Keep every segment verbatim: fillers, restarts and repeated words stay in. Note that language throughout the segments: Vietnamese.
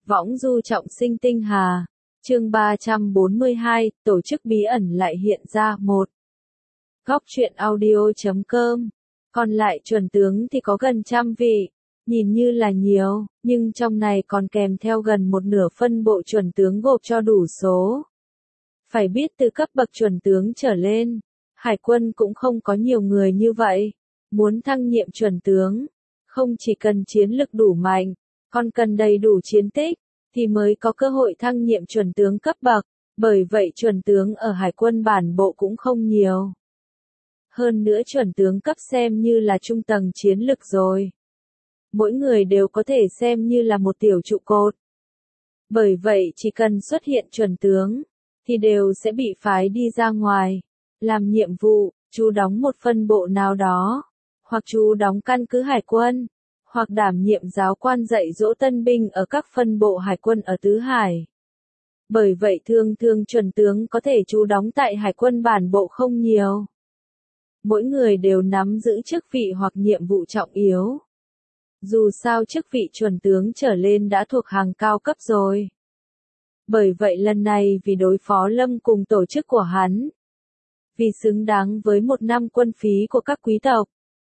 Võng du trọng sinh tinh hà. Chương ba trăm bốn mươi hai, tổ chức bí ẩn lại hiện ra. Một. Góc truyện audio chấm com. Còn lại chuẩn tướng thì có gần trăm vị. Nhìn như là nhiều, nhưng trong này còn kèm theo gần một nửa phân bộ chuẩn tướng gộp cho đủ số. Phải biết từ cấp bậc chuẩn tướng trở lên, hải quân cũng không có nhiều người như vậy. Muốn thăng nhiệm chuẩn tướng, không chỉ cần chiến lực đủ mạnh, còn cần đầy đủ chiến tích, thì mới có cơ hội thăng nhiệm chuẩn tướng cấp bậc. Bởi vậy chuẩn tướng ở hải quân bản bộ cũng không nhiều. Hơn nữa chuẩn tướng cấp xem như là trung tầng chiến lực rồi. Mỗi người đều có thể xem như là một tiểu trụ cột. Bởi vậy chỉ cần xuất hiện chuẩn tướng, thì đều sẽ bị phái đi ra ngoài, làm nhiệm vụ, chú đóng một phân bộ nào đó, hoặc chú đóng căn cứ hải quân, hoặc đảm nhiệm giáo quan dạy dỗ tân binh ở các phân bộ hải quân ở Tứ Hải. Bởi vậy thường thường chuẩn tướng có thể chú đóng tại hải quân bản bộ không nhiều. Mỗi người đều nắm giữ chức vị hoặc nhiệm vụ trọng yếu. Dù sao chức vị chuẩn tướng trở lên đã thuộc hàng cao cấp rồi. Bởi vậy lần này vì đối phó Lâm cùng tổ chức của hắn, vì xứng đáng với một năm quân phí của các quý tộc,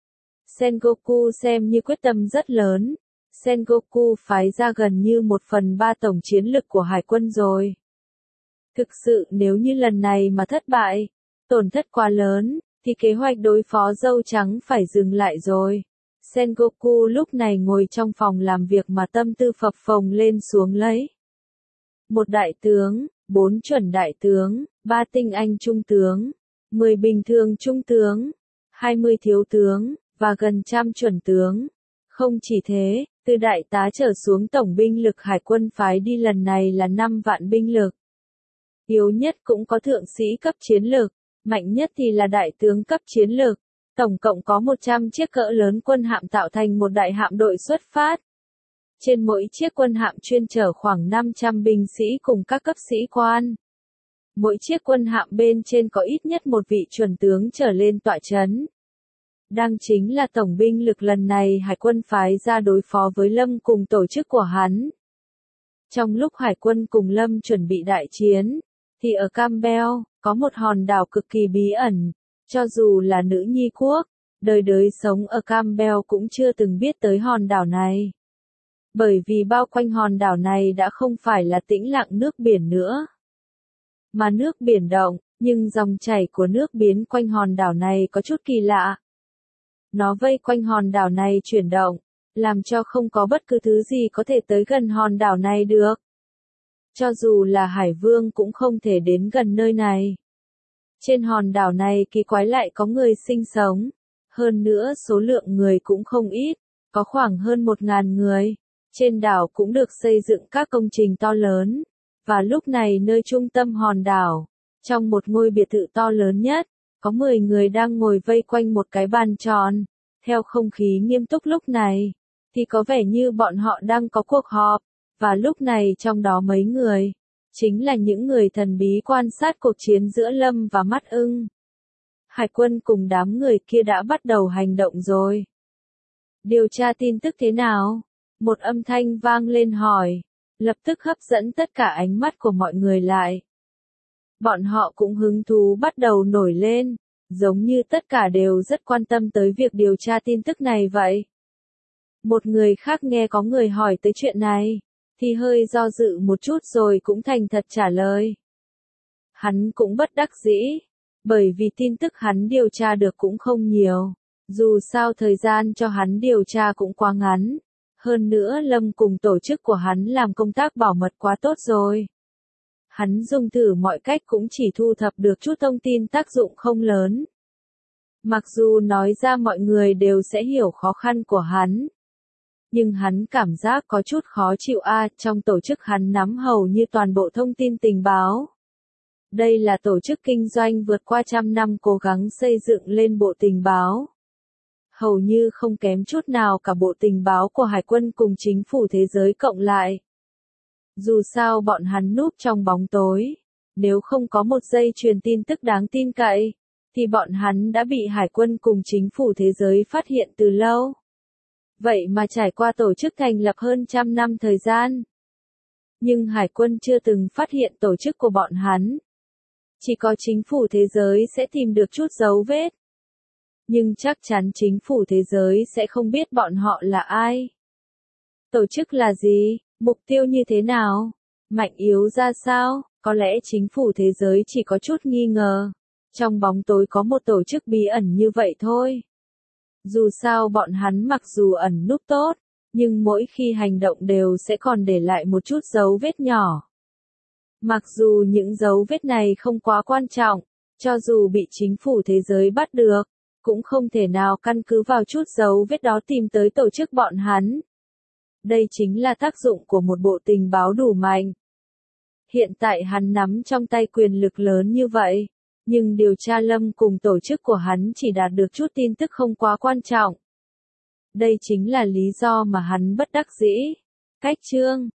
Sengoku xem như quyết tâm rất lớn. Sengoku phái ra gần như một phần ba tổng chiến lực của hải quân rồi. Thực sự nếu như lần này mà thất bại, tổn thất quá lớn, thì kế hoạch đối phó dâu trắng phải dừng lại rồi. Sengoku lúc này ngồi trong phòng làm việc mà tâm tư phập phồng lên xuống lấy. Một đại tướng, bốn chuẩn đại tướng, ba tinh anh trung tướng, mười bình thường trung tướng, hai mươi thiếu tướng, và gần trăm chuẩn tướng. Không chỉ thế, từ đại tá trở xuống tổng binh lực hải quân phái đi lần này là năm vạn binh lực. Yếu nhất cũng có thượng sĩ cấp chiến lực, mạnh nhất thì là đại tướng cấp chiến lực. Tổng cộng có một trăm chiếc cỡ lớn quân hạm tạo thành một đại hạm đội xuất phát. Trên mỗi chiếc quân hạm chuyên chở khoảng năm trăm binh sĩ cùng các cấp sĩ quan. Mỗi chiếc quân hạm bên trên có ít nhất một vị chuẩn tướng trở lên tọa chấn. Đang chính là tổng binh lực lần này hải quân phái ra đối phó với Lâm cùng tổ chức của hắn. Trong lúc hải quân cùng Lâm chuẩn bị đại chiến, thì ở Campbell, có một hòn đảo cực kỳ bí ẩn. Cho dù là nữ nhi quốc, đời đời sống ở Campbell cũng chưa từng biết tới hòn đảo này. Bởi vì bao quanh hòn đảo này đã không phải là tĩnh lặng nước biển nữa, mà nước biển động, nhưng dòng chảy của nước biến quanh hòn đảo này có chút kỳ lạ. Nó vây quanh hòn đảo này chuyển động, làm cho không có bất cứ thứ gì có thể tới gần hòn đảo này được. Cho dù là hải vương cũng không thể đến gần nơi này. Trên hòn đảo này kỳ quái lại có người sinh sống. Hơn nữa số lượng người cũng không ít, có khoảng hơn một ngàn người. Trên đảo cũng được xây dựng các công trình to lớn. Và lúc này nơi trung tâm hòn đảo, trong một ngôi biệt thự to lớn nhất, có mười người đang ngồi vây quanh một cái bàn tròn. Theo không khí nghiêm túc lúc này, thì có vẻ như bọn họ đang có cuộc họp. Và lúc này trong đó mấy người, chính là những người thần bí quan sát cuộc chiến giữa Lâm và Mắt Ưng. Hải quân cùng đám người kia đã bắt đầu hành động rồi. Điều tra tin tức thế nào? Một âm thanh vang lên hỏi, lập tức hấp dẫn tất cả ánh mắt của mọi người lại. Bọn họ cũng hứng thú bắt đầu nổi lên, giống như tất cả đều rất quan tâm tới việc điều tra tin tức này vậy. Một người khác nghe có người hỏi tới chuyện này, thì hơi do dự một chút rồi cũng thành thật trả lời. Hắn cũng bất đắc dĩ, bởi vì tin tức hắn điều tra được cũng không nhiều, dù sao thời gian cho hắn điều tra cũng quá ngắn. Hơn nữa Lâm cùng tổ chức của hắn làm công tác bảo mật quá tốt rồi. Hắn dùng thử mọi cách cũng chỉ thu thập được chút thông tin tác dụng không lớn. Mặc dù nói ra mọi người đều sẽ hiểu khó khăn của hắn, nhưng hắn cảm giác có chút khó chịu a, à, trong tổ chức hắn nắm hầu như toàn bộ thông tin tình báo. Đây là tổ chức kinh doanh vượt qua trăm năm cố gắng xây dựng lên bộ tình báo. Hầu như không kém chút nào cả bộ tình báo của hải quân cùng chính phủ thế giới cộng lại. Dù sao bọn hắn núp trong bóng tối, nếu không có một dây truyền tin tức đáng tin cậy, thì bọn hắn đã bị hải quân cùng chính phủ thế giới phát hiện từ lâu. Vậy mà trải qua tổ chức thành lập hơn trăm năm thời gian, Nhưng Hải quân chưa từng phát hiện tổ chức của bọn hắn. Chỉ có chính phủ thế giới sẽ tìm được chút dấu vết. Nhưng chắc chắn chính phủ thế giới sẽ không biết bọn họ là ai. Tổ chức là gì? Mục tiêu như thế nào? Mạnh yếu ra sao? Có lẽ chính phủ thế giới chỉ có chút nghi ngờ. Trong bóng tối có một tổ chức bí ẩn như vậy thôi. Dù sao bọn hắn mặc dù ẩn núp tốt, nhưng mỗi khi hành động đều sẽ còn để lại một chút dấu vết nhỏ. Mặc dù những dấu vết này không quá quan trọng, cho dù bị chính phủ thế giới bắt được, cũng không thể nào căn cứ vào chút dấu vết đó tìm tới tổ chức bọn hắn. Đây chính là tác dụng của một bộ tình báo đủ mạnh. Hiện tại hắn nắm trong tay quyền lực lớn như vậy, nhưng điều tra lâm cùng tổ chức của hắn chỉ đạt được chút tin tức không quá quan trọng. Đây chính là lý do mà hắn bất đắc dĩ. Cách chương